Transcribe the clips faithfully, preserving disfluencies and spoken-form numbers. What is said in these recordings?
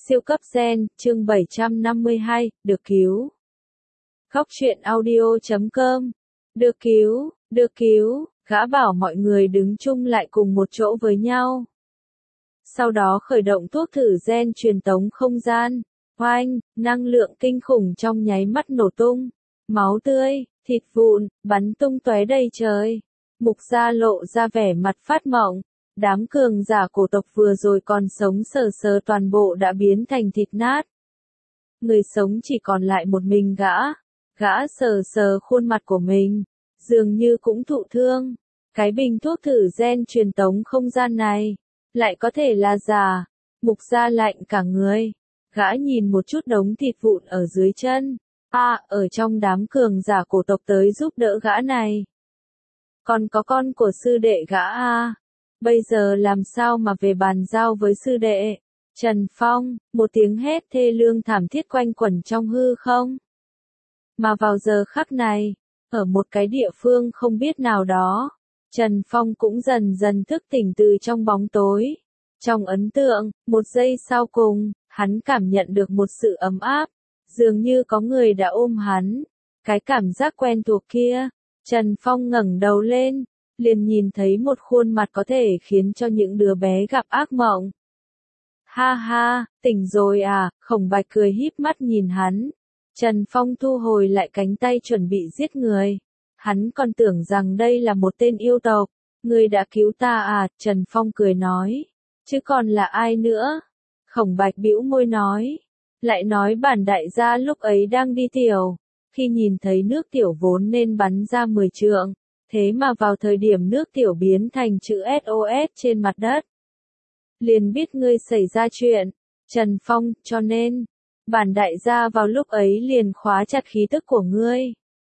Siêu cấp gen, chương bảy trăm năm mươi hai, được cứu. Góc truyện audio chấm com. Được cứu, được cứu, gã bảo mọi người đứng chung lại cùng một chỗ với nhau. Sau đó khởi động thuốc thử gen truyền tống không gian. Oanh, năng lượng kinh khủng trong nháy mắt nổ tung. Máu tươi, thịt vụn, bắn tung tóe đầy trời. Mục Gia lộ ra vẻ mặt phát mộng. Đám cường giả cổ tộc vừa rồi còn sống sờ sờ toàn bộ đã biến thành thịt nát. Người sống chỉ còn lại một mình gã. Gã sờ sờ khuôn mặt của mình, dường như cũng thụ thương. Cái bình thuốc thử gen truyền tống không gian này, lại có thể là giả. Mục Gia lạnh cả người. Gã nhìn một chút đống thịt vụn ở dưới chân. À, ở trong đám cường giả cổ tộc tới giúp đỡ gã này. Còn có con của sư đệ gã à. Bây giờ làm sao mà về bàn giao với sư đệ? Trần Phong, một tiếng hét thê lương thảm thiết quanh quẩn trong hư không. Mà vào giờ khắc này, ở một cái địa phương không biết nào đó, Trần Phong cũng dần dần thức tỉnh từ trong bóng tối. Trong ấn tượng, một giây sau cùng, hắn cảm nhận được một sự ấm áp, dường như có người đã ôm hắn. Cái cảm giác quen thuộc kia, Trần Phong ngẩng đầu lên, liền nhìn thấy một khuôn mặt có thể khiến cho những đứa bé gặp ác mộng. Ha ha, tỉnh rồi à, Khổng Bạch cười híp mắt nhìn hắn. Trần Phong thu hồi lại cánh tay chuẩn bị giết người. Hắn còn tưởng rằng đây là một tên yêu tộc. Người đã cứu ta à, Trần Phong cười nói. Chứ còn là ai nữa? Khổng Bạch bĩu môi nói. Lại nói bản đại gia lúc ấy đang đi tiểu. Khi nhìn thấy nước tiểu vốn nên bắn ra mười trượng. Thế mà vào thời điểm nước tiểu biến thành chữ ét o ét trên mặt đất. Liền biết ngươi xảy ra chuyện. Trần Phong, cho nên, bản đại gia vào lúc ấy liền khóa chặt khí tức của ngươi.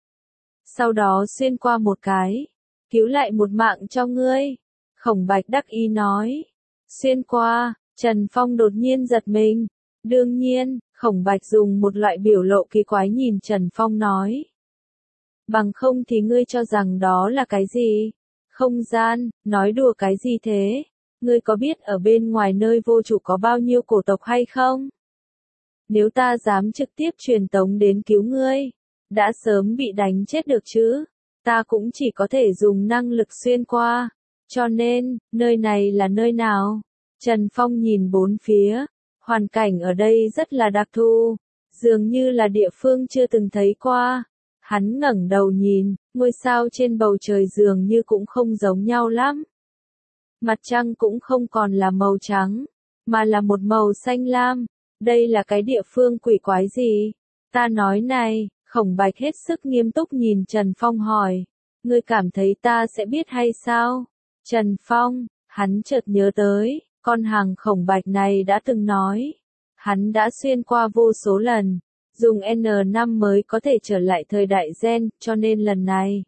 Sau đó xuyên qua một cái, cứu lại một mạng cho ngươi. Khổng Bạch đắc ý nói. Xuyên qua, Trần Phong đột nhiên giật mình. Đương nhiên, Khổng Bạch dùng một loại biểu lộ kỳ quái nhìn Trần Phong nói. Bằng không thì ngươi cho rằng đó là cái gì? Không gian, nói đùa cái gì thế? Ngươi có biết ở bên ngoài nơi vô chủ có bao nhiêu cổ tộc hay không? Nếu ta dám trực tiếp truyền tống đến cứu ngươi, đã sớm bị đánh chết được chứ. Ta cũng chỉ có thể dùng năng lực xuyên qua. Cho nên, nơi này là nơi nào? Trần Phong nhìn bốn phía. Hoàn cảnh ở đây rất là đặc thù. Dường như là địa phương chưa từng thấy qua. Hắn ngẩng đầu nhìn, ngôi sao trên bầu trời dường như cũng không giống nhau lắm. Mặt trăng cũng không còn là màu trắng, mà là một màu xanh lam. Đây là cái địa phương quỷ quái gì? Ta nói này, Khổng Bạch hết sức nghiêm túc nhìn Trần Phong hỏi. Ngươi cảm thấy ta sẽ biết hay sao? Trần Phong, hắn chợt nhớ tới, con hàng Khổng Bạch này đã từng nói. Hắn đã xuyên qua vô số lần. Dùng N năm mới có thể trở lại thời đại gen, cho nên lần này.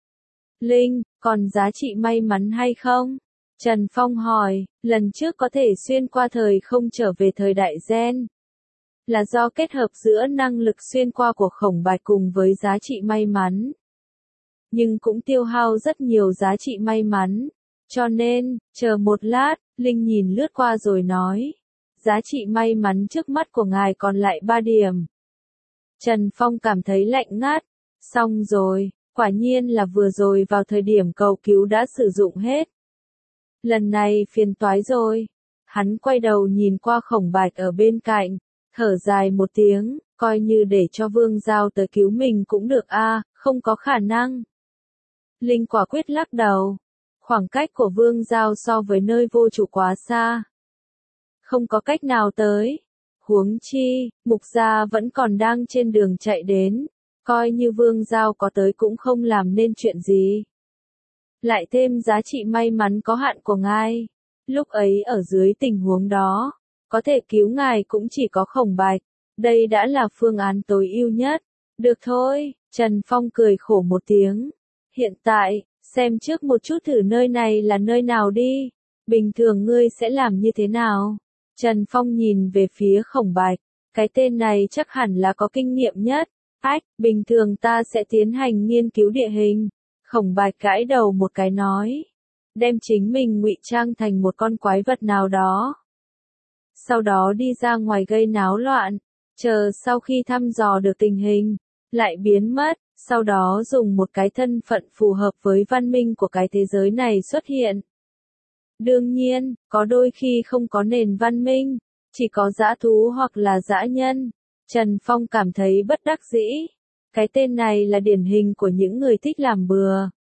Linh, còn giá trị may mắn hay không? Trần Phong hỏi, lần trước có thể xuyên qua thời không trở về thời đại gen. Là do kết hợp giữa năng lực xuyên qua của Khổng Bạch cùng với giá trị may mắn. Nhưng cũng tiêu hao rất nhiều giá trị may mắn. Cho nên, chờ một lát, Linh nhìn lướt qua rồi nói. Giá trị may mắn trước mắt của ngài còn lại ba điểm. Trần Phong cảm thấy lạnh ngắt. Xong rồi, quả nhiên là vừa rồi vào thời điểm cầu cứu đã sử dụng hết. Lần này phiền toái rồi. Hắn quay đầu nhìn qua Khổng Bạch ở bên cạnh, thở dài một tiếng, coi như để cho Vương Giao tới cứu mình cũng được a, à, không có khả năng. Linh quả quyết lắc đầu. Khoảng cách của Vương Giao so với nơi vô chủ quá xa. Không có cách nào tới. Huống chi, Mục Gia vẫn còn đang trên đường chạy đến, coi như Vương Giao có tới cũng không làm nên chuyện gì. Lại thêm giá trị may mắn có hạn của ngài. Lúc ấy ở dưới tình huống đó, có thể cứu ngài cũng chỉ có Khổng Bạch. Đây đã là phương án tối ưu nhất. Được thôi, Trần Phong cười khổ một tiếng. Hiện tại, xem trước một chút thử nơi này là nơi nào đi. Bình thường ngươi sẽ làm như thế nào? Trần Phong nhìn về phía Khổng Bạch, cái tên này chắc hẳn là có kinh nghiệm nhất. Ách, bình thường ta sẽ tiến hành nghiên cứu địa hình. Khổng Bạch gãi đầu một cái nói. Đem chính mình ngụy trang thành một con quái vật nào đó. sau đó đi ra ngoài gây náo loạn, chờ sau khi thăm dò được tình hình, lại biến mất, sau đó dùng một cái thân phận phù hợp với văn minh của cái thế giới này xuất hiện. Đương nhiên, có đôi khi không có nền văn minh, chỉ có dã thú hoặc là dã nhân. Trần Phong cảm thấy bất đắc dĩ. Cái tên này là điển hình của những người thích làm bừa.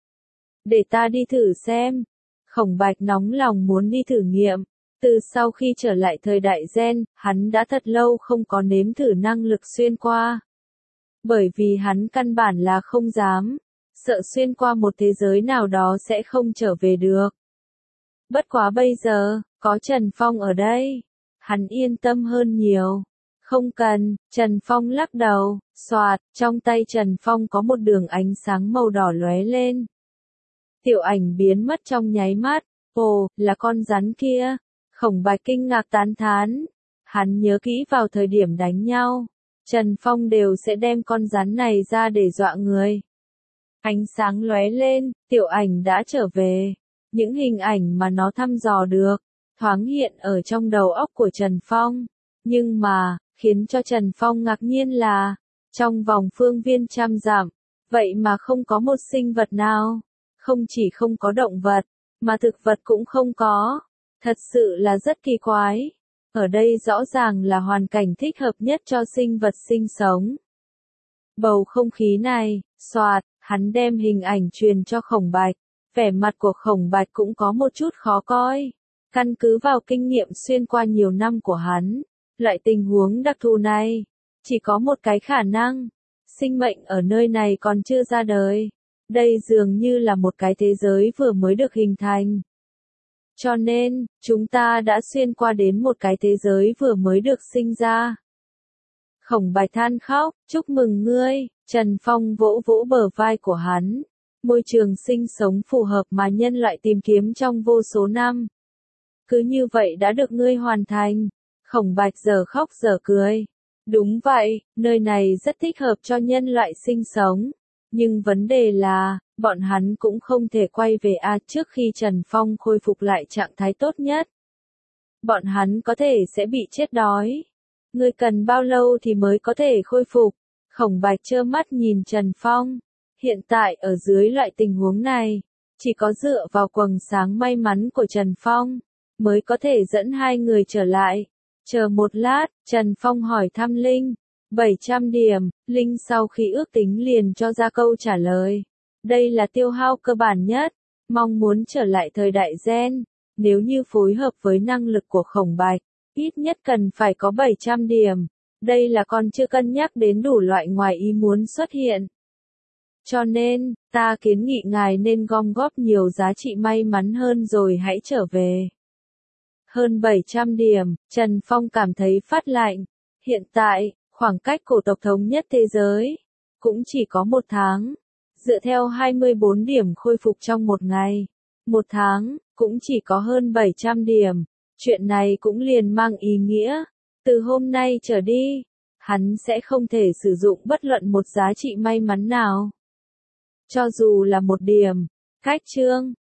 Để ta đi thử xem. Khổng Bạch nóng lòng muốn đi thử nghiệm. Từ sau khi trở lại thời đại gen, hắn đã thật lâu không có nếm thử năng lực xuyên qua. Bởi vì hắn căn bản là không dám, sợ xuyên qua một thế giới nào đó sẽ không trở về được. Bất quá bây giờ, có Trần Phong ở đây, hắn yên tâm hơn nhiều. Không cần, Trần Phong lắc đầu, xoạt, trong tay Trần Phong có một đường ánh sáng màu đỏ lóe lên. Tiểu ảnh biến mất trong nháy mắt, ồ, là con rắn kia. Khổng Bạch kinh ngạc tán thán, hắn nhớ kỹ vào thời điểm đánh nhau, Trần Phong đều sẽ đem con rắn này ra để dọa người. Ánh sáng lóe lên, tiểu ảnh đã trở về. Những hình ảnh mà nó thăm dò được, thoáng hiện ở trong đầu óc của Trần Phong. Nhưng mà, khiến cho Trần Phong ngạc nhiên là, trong vòng phương viên trăm dặm, vậy mà không có một sinh vật nào. Không chỉ không có động vật, mà thực vật cũng không có. Thật sự là rất kỳ quái. Ở đây rõ ràng là hoàn cảnh thích hợp nhất cho sinh vật sinh sống. Bầu không khí này, xoạt, hắn đem hình ảnh truyền cho Khổng Bạch. Vẻ mặt của Khổng Bạch cũng có một chút khó coi. Căn cứ vào kinh nghiệm xuyên qua nhiều năm của hắn, loại tình huống đặc thù này, chỉ có một cái khả năng. Sinh mệnh ở nơi này còn chưa ra đời. Đây dường như là một cái thế giới vừa mới được hình thành. Cho nên, chúng ta đã xuyên qua đến một cái thế giới vừa mới được sinh ra. Khổng Bạch than khóc, chúc mừng ngươi, Trần Phong vỗ vỗ bờ vai của hắn. Môi trường sinh sống phù hợp mà nhân loại tìm kiếm trong vô số năm. Cứ như vậy đã được ngươi hoàn thành. Khổng Bạch giờ khóc giờ cười. Đúng vậy, nơi này rất thích hợp cho nhân loại sinh sống. Nhưng vấn đề là, bọn hắn cũng không thể quay về A trước khi Trần Phong khôi phục lại trạng thái tốt nhất. Bọn hắn có thể sẽ bị chết đói. Ngươi cần bao lâu thì mới có thể khôi phục? Khổng Bạch trơ mắt nhìn Trần Phong. Hiện tại ở dưới loại tình huống này, chỉ có dựa vào quầng sáng may mắn của Trần Phong, mới có thể dẫn hai người trở lại. Chờ một lát, Trần Phong hỏi thăm Linh. bảy trăm điểm, Linh sau khi ước tính liền cho ra câu trả lời. Đây là tiêu hao cơ bản nhất, mong muốn trở lại thời đại gen, nếu như phối hợp với năng lực của Khổng Bạch, ít nhất cần phải có bảy trăm điểm. Đây là còn chưa cân nhắc đến đủ loại ngoài ý muốn xuất hiện. Cho nên, ta kiến nghị ngài nên gom góp nhiều giá trị may mắn hơn rồi hãy trở về. Hơn bảy trăm điểm, Trần Phong cảm thấy phát lạnh. Hiện tại, khoảng cách cổ tộc thống nhất thế giới, cũng chỉ có một tháng. Dựa theo hai mươi bốn điểm khôi phục trong một ngày, một tháng, cũng chỉ có hơn bảy trăm điểm. Chuyện này cũng liền mang ý nghĩa, từ hôm nay trở đi, hắn sẽ không thể sử dụng bất luận một giá trị may mắn nào. Cho dù là một điểm. Cách chương